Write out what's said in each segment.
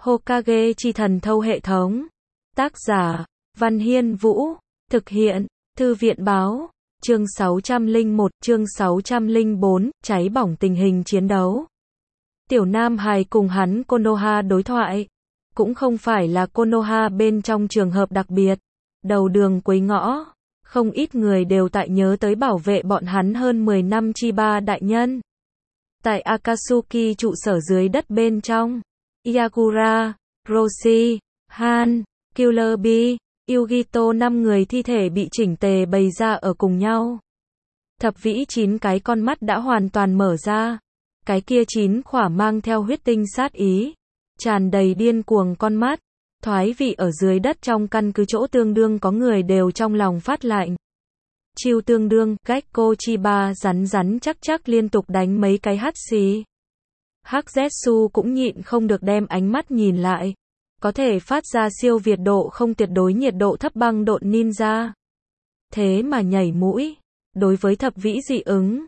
Hokage chi thần thâu hệ thống. Tác giả, Văn Hiên Vũ. Thực hiện, Thư viện Báo. Chương 601, chương 604, cháy bỏng tình hình chiến đấu. Tiểu Nam Hải cùng hắn Konoha đối thoại. Cũng không phải là Konoha bên trong trường hợp đặc biệt. Đầu đường cuối ngõ, không ít người đều tại nhớ tới bảo vệ bọn hắn hơn 10 năm Chiba đại nhân. Tại Akatsuki trụ sở dưới đất bên trong, Iyakura, Roshi, Han, Killer Bee, Yugito 5 người thi thể bị chỉnh tề bày ra ở cùng nhau. Thập vĩ 9 cái con mắt đã hoàn toàn mở ra. Cái kia 9 khỏa mang theo huyết tinh sát ý, tràn đầy điên cuồng con mắt. Thoái vị ở dưới đất trong căn cứ chỗ tương đương có người đều trong lòng phát lạnh. Chiêu tương đương, Gekko Chiba rắn chắc liên tục đánh mấy cái hắt xì. Hắc Zetsu cũng nhịn không được đem ánh mắt nhìn lại. Có thể phát ra siêu việt độ không tuyệt đối nhiệt độ thấp băng độn ninja. Thế mà nhảy mũi. Đối với thập vĩ dị ứng.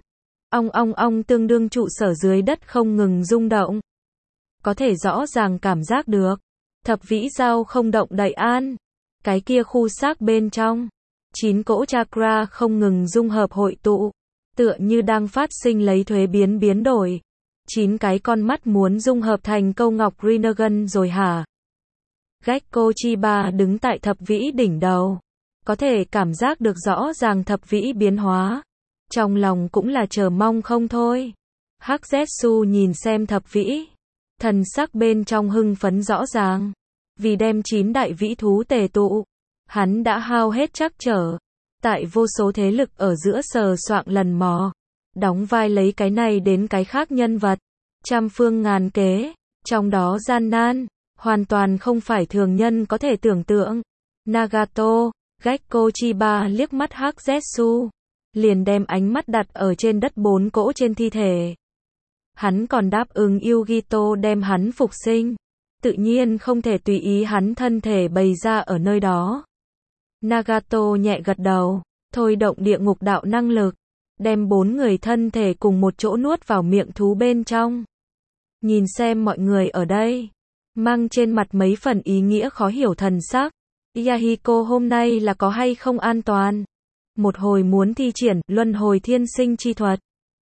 Ong tương đương trụ sở dưới đất không ngừng rung động. Có thể rõ ràng cảm giác được. Thập vĩ dao không động đậy an. Cái kia khu xác bên trong. 9 cỗ chakra không ngừng dung hợp hội tụ. Tựa như đang phát sinh lấy thuế biến đổi. 9 cái con mắt muốn dung hợp thành câu ngọc Rinnegan rồi hả? Gekko Chiba đứng tại thập vĩ đỉnh đầu. Có thể cảm giác được rõ ràng thập vĩ biến hóa. Trong lòng cũng là chờ mong không thôi. Hắc Zetsu nhìn xem thập vĩ. Thần sắc bên trong hưng phấn rõ ràng. Vì đem 9 đại vĩ thú tề tụ. Hắn đã hao hết trắc trở. Tại vô số thế lực ở giữa sờ soạng lần mò. Đóng vai lấy cái này đến cái khác nhân vật. Trăm phương ngàn kế. Trong đó gian nan. Hoàn toàn không phải thường nhân có thể tưởng tượng. Nagato, Gekko Chiba liếc mắt Hắc Zetsu. Liền đem ánh mắt đặt ở trên đất 4 cỗ trên thi thể. Hắn còn đáp ứng Yugito đem hắn phục sinh. Tự nhiên không thể tùy ý hắn thân thể bày ra ở nơi đó. Nagato nhẹ gật đầu, thôi động địa ngục đạo năng lực. Đem 4 người thân thể cùng một chỗ nuốt vào miệng thú bên trong. Nhìn xem mọi người ở đây. Mang trên mặt mấy phần ý nghĩa khó hiểu thần sắc. Yahiko hôm nay là có hay không an toàn? Một hồi muốn thi triển luân hồi thiên sinh chi thuật.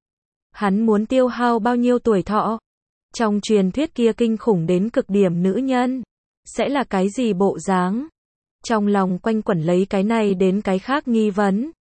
Hắn muốn tiêu hao bao nhiêu tuổi thọ? Trong truyền thuyết kia kinh khủng đến cực điểm nữ nhân. Sẽ là cái gì bộ dáng? Trong lòng quanh quẩn lấy cái này đến cái khác nghi vấn.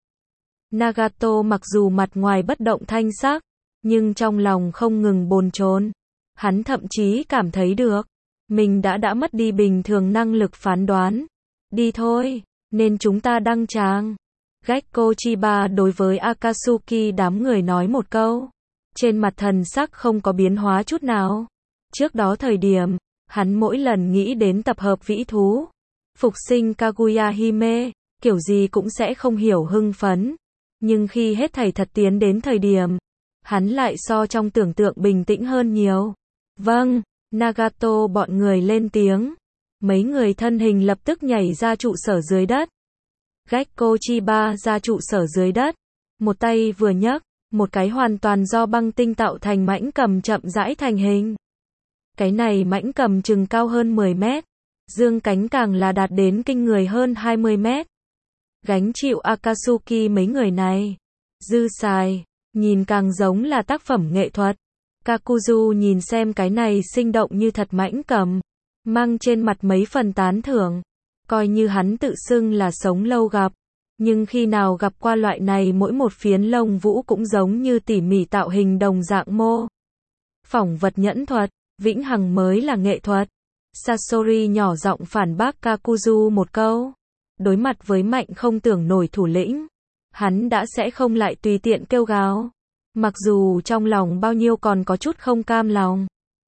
Nagato mặc dù mặt ngoài bất động thanh sắc. Nhưng trong lòng không ngừng bồn chồn. Hắn thậm chí cảm thấy được. Mình đã mất đi bình thường năng lực phán đoán. Đi thôi, nên chúng ta đăng tràng. Gekko Chiba đối với Akatsuki đám người nói một câu. Trên mặt thần sắc không có biến hóa chút nào. Trước đó thời điểm, hắn mỗi lần nghĩ đến tập hợp vĩ thú, phục sinh Kaguya Hime, kiểu gì cũng sẽ không hiểu hưng phấn. Nhưng khi hết thảy thật tiến đến thời điểm, hắn lại so trong tưởng tượng bình tĩnh hơn nhiều. Vâng, Nagato bọn người lên tiếng. Mấy người thân hình lập tức nhảy ra trụ sở dưới đất. Gekko Chiba ra trụ sở dưới đất. Một tay vừa nhấc, một cái hoàn toàn do băng tinh tạo thành mãnh cầm chậm rãi thành hình. Cái này mãnh cầm chừng cao hơn 10 mét. Dương cánh càng là đạt đến kinh người hơn 20 mét. Gánh chịu Akatsuki mấy người này. Dư xài, nhìn càng giống là tác phẩm nghệ thuật. Kakuzu nhìn xem cái này sinh động như thật mãnh cầm. Mang trên mặt mấy phần tán thưởng. Coi như hắn tự xưng là sống lâu gặp. Nhưng khi nào gặp qua loại này mỗi một phiến lông vũ cũng giống như tỉ mỉ tạo hình đồng dạng mô. Phỏng vật nhẫn thuật, vĩnh hằng mới là nghệ thuật. Sasori nhỏ giọng phản bác Kakuzu một câu. Đối mặt với mạnh không tưởng nổi thủ lĩnh. Hắn đã sẽ không lại tùy tiện kêu gào. Mặc dù trong lòng bao nhiêu còn có chút không cam lòng.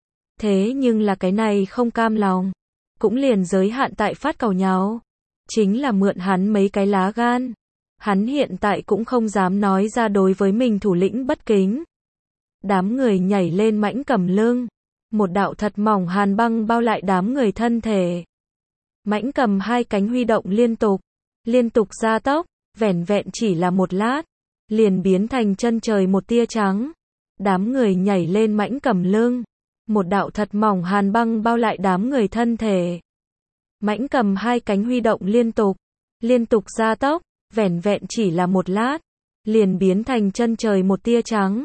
Thế nhưng là cái này không cam lòng. Cũng liền giới hạn tại phát càu nháo. Chính là mượn hắn mấy cái lá gan. Hắn hiện tại cũng không dám nói ra đối với mình thủ lĩnh bất kính. Đám người nhảy lên mãnh cầm lưng. Một đạo thật mỏng hàn băng bao lại đám người thân thể. Mãnh cầm hai cánh huy động liên tục gia tốc, vẻn vẹn chỉ là một lát. Liền biến thành chân trời một tia trắng. Đám người nhảy lên mãnh cầm lưng. một đạo thật mỏng hàn băng bao lại đám người thân thể. Mãnh cầm hai cánh huy động liên tục gia tốc, vẻn vẹn chỉ là một lát, liền biến thành chân trời một tia trắng.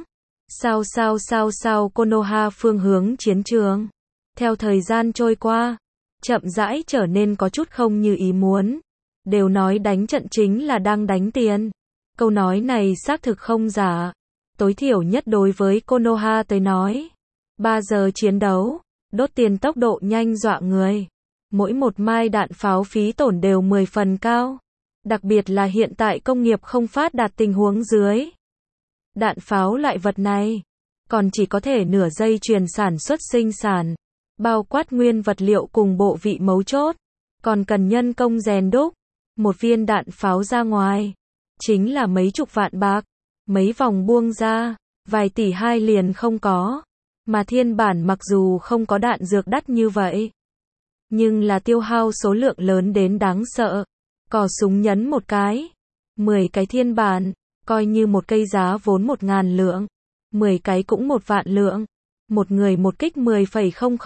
Sao Konoha phương hướng chiến trường. Theo thời gian trôi qua, chậm rãi trở nên có chút không như ý muốn. Đều nói đánh trận chính là đang đánh tiền. Câu nói này xác thực không giả. Tối thiểu nhất đối với Konoha tới nói. 3 giờ chiến đấu, đốt tiền tốc độ nhanh dọa người. Mỗi một mai đạn pháo phí tổn đều 10 phần cao. Đặc biệt là hiện tại công nghiệp không phát đạt tình huống dưới. Đạn pháo loại vật này, còn chỉ có thể nửa dây chuyền sản xuất sinh sản. Bao quát nguyên vật liệu cùng bộ vị mấu chốt. Còn cần nhân công rèn đúc. Một viên đạn pháo ra ngoài, chính là mấy chục vạn bạc. Mấy vòng buông ra, vài tỷ hai liền không có. Mà thiên bản mặc dù không có đạn dược đắt như vậy, nhưng là tiêu hao số lượng lớn đến đáng sợ. Cò súng nhấn một cái, 10 cái thiên bản, coi như một cây giá vốn 1.000 lượng, 10 cái cũng 1 vạn lượng. Một người một kích 10,000,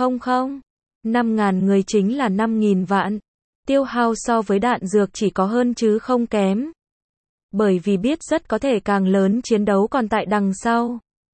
5.000 người chính là 5.000 vạn. Tiêu hao so với đạn dược chỉ có hơn chứ không kém. Bởi vì biết rất có thể càng lớn chiến đấu còn tại đằng sau.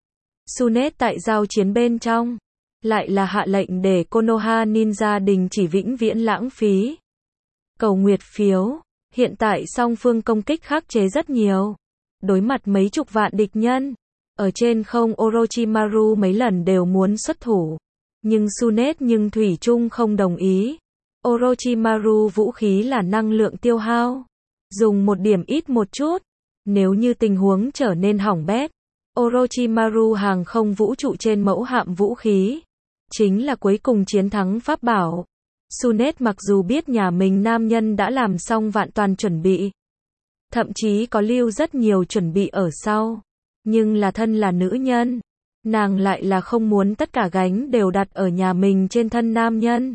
Tsunet tại giao chiến bên trong, lại là hạ lệnh để Konoha Ninja đình chỉ vĩnh viễn lãng phí. Cầu nguyệt phiếu, hiện tại song phương công kích khắc chế rất nhiều. Đối mặt mấy chục vạn địch nhân, ở trên không Orochimaru mấy lần đều muốn xuất thủ. Nhưng Tsunet thủy chung không đồng ý. Orochimaru vũ khí là năng lượng tiêu hao. Dùng một điểm ít một chút. Nếu như tình huống trở nên hỏng bét, Orochimaru hàng không vũ trụ trên mẫu hạm vũ khí chính là cuối cùng chiến thắng pháp bảo. Tsunet mặc dù biết nhà mình nam nhân đã làm xong vạn toàn chuẩn bị, thậm chí có lưu rất nhiều chuẩn bị ở sau, nhưng là thân là nữ nhân, nàng lại là không muốn tất cả gánh đều đặt ở nhà mình trên thân nam nhân.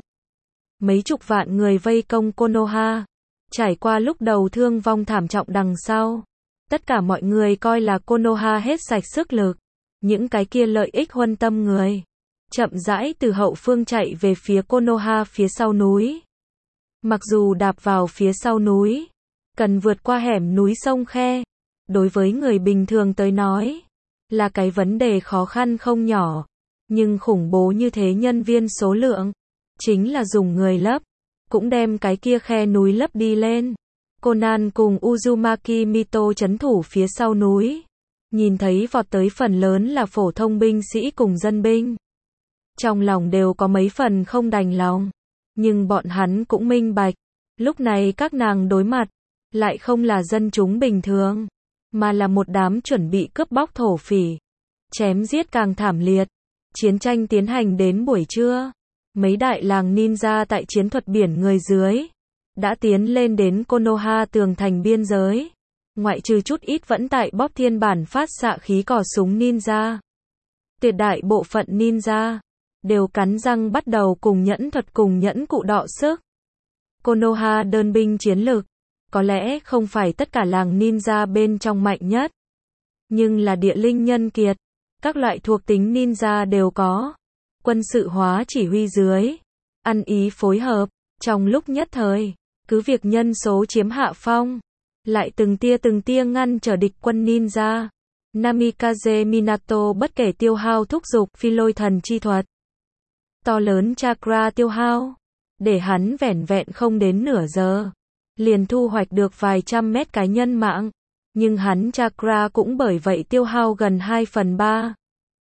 Mấy chục vạn người vây công Konoha, trải qua lúc đầu thương vong thảm trọng đằng sau, tất cả mọi người coi là Konoha hết sạch sức lực. Những cái kia lợi ích huân tâm người, chậm rãi từ hậu phương chạy về phía Konoha phía sau núi. Mặc dù đạp vào phía sau núi, cần vượt qua hẻm núi sông khe, đối với người bình thường tới nói, là cái vấn đề khó khăn không nhỏ. Nhưng khủng bố như thế nhân viên số lượng, chính là dùng người lấp, cũng đem cái kia khe núi lấp đi lên. Conan cùng Uzumaki Mito trấn thủ phía sau núi, nhìn thấy vọt tới phần lớn là phổ thông binh sĩ cùng dân binh. Trong lòng đều có mấy phần không đành lòng, nhưng bọn hắn cũng minh bạch, lúc này các nàng đối mặt, lại không là dân chúng bình thường, mà là một đám chuẩn bị cướp bóc thổ phỉ. Chém giết càng thảm liệt. Chiến tranh tiến hành đến buổi trưa, mấy đại làng ninja tại chiến thuật biển người dưới đã tiến lên đến Konoha tường thành biên giới. Ngoại trừ chút ít vẫn tại bóp thiên bản phát xạ khí cò súng ninja, tuyệt đại bộ phận ninja đều cắn răng bắt đầu cùng nhẫn thuật cùng nhẫn cụ đọ sức. Konoha đơn binh chiến lực, có lẽ không phải tất cả làng ninja bên trong mạnh nhất, nhưng là địa linh nhân kiệt, các loại thuộc tính ninja đều có. Quân sự hóa chỉ huy dưới, ăn ý phối hợp, trong lúc nhất thời, cứ việc nhân số chiếm hạ phong, lại từng tia ngăn trở địch quân ninja. Namikaze Minato bất kể tiêu hao thúc giục phi lôi thần chi thuật, to lớn chakra tiêu hao, để hắn vẻn vẹn không đến nửa giờ, liền thu hoạch được vài trăm mét cái nhân mạng, nhưng hắn chakra cũng bởi vậy tiêu hao gần 2/3.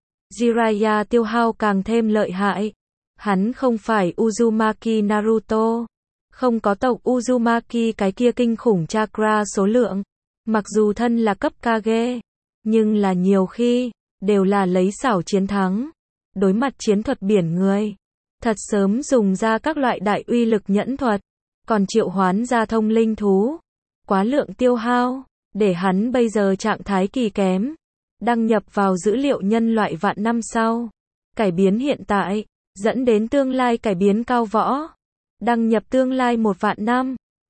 Jiraiya tiêu hao càng thêm lợi hại, hắn không phải Uzumaki Naruto, không có tộc Uzumaki cái kia kinh khủng chakra số lượng, mặc dù thân là cấp Kage, nhưng là nhiều khi, đều là lấy xảo chiến thắng. Đối mặt chiến thuật biển người, thật sớm dùng ra các loại đại uy lực nhẫn thuật, còn triệu hoán ra thông linh thú. Quá lượng tiêu hao, để hắn bây giờ trạng thái kỳ kém. Đăng nhập vào dữ liệu nhân loại vạn năm sau. Cải biến hiện tại, dẫn đến tương lai cải biến cao võ. Đăng nhập tương lai 1 vạn năm.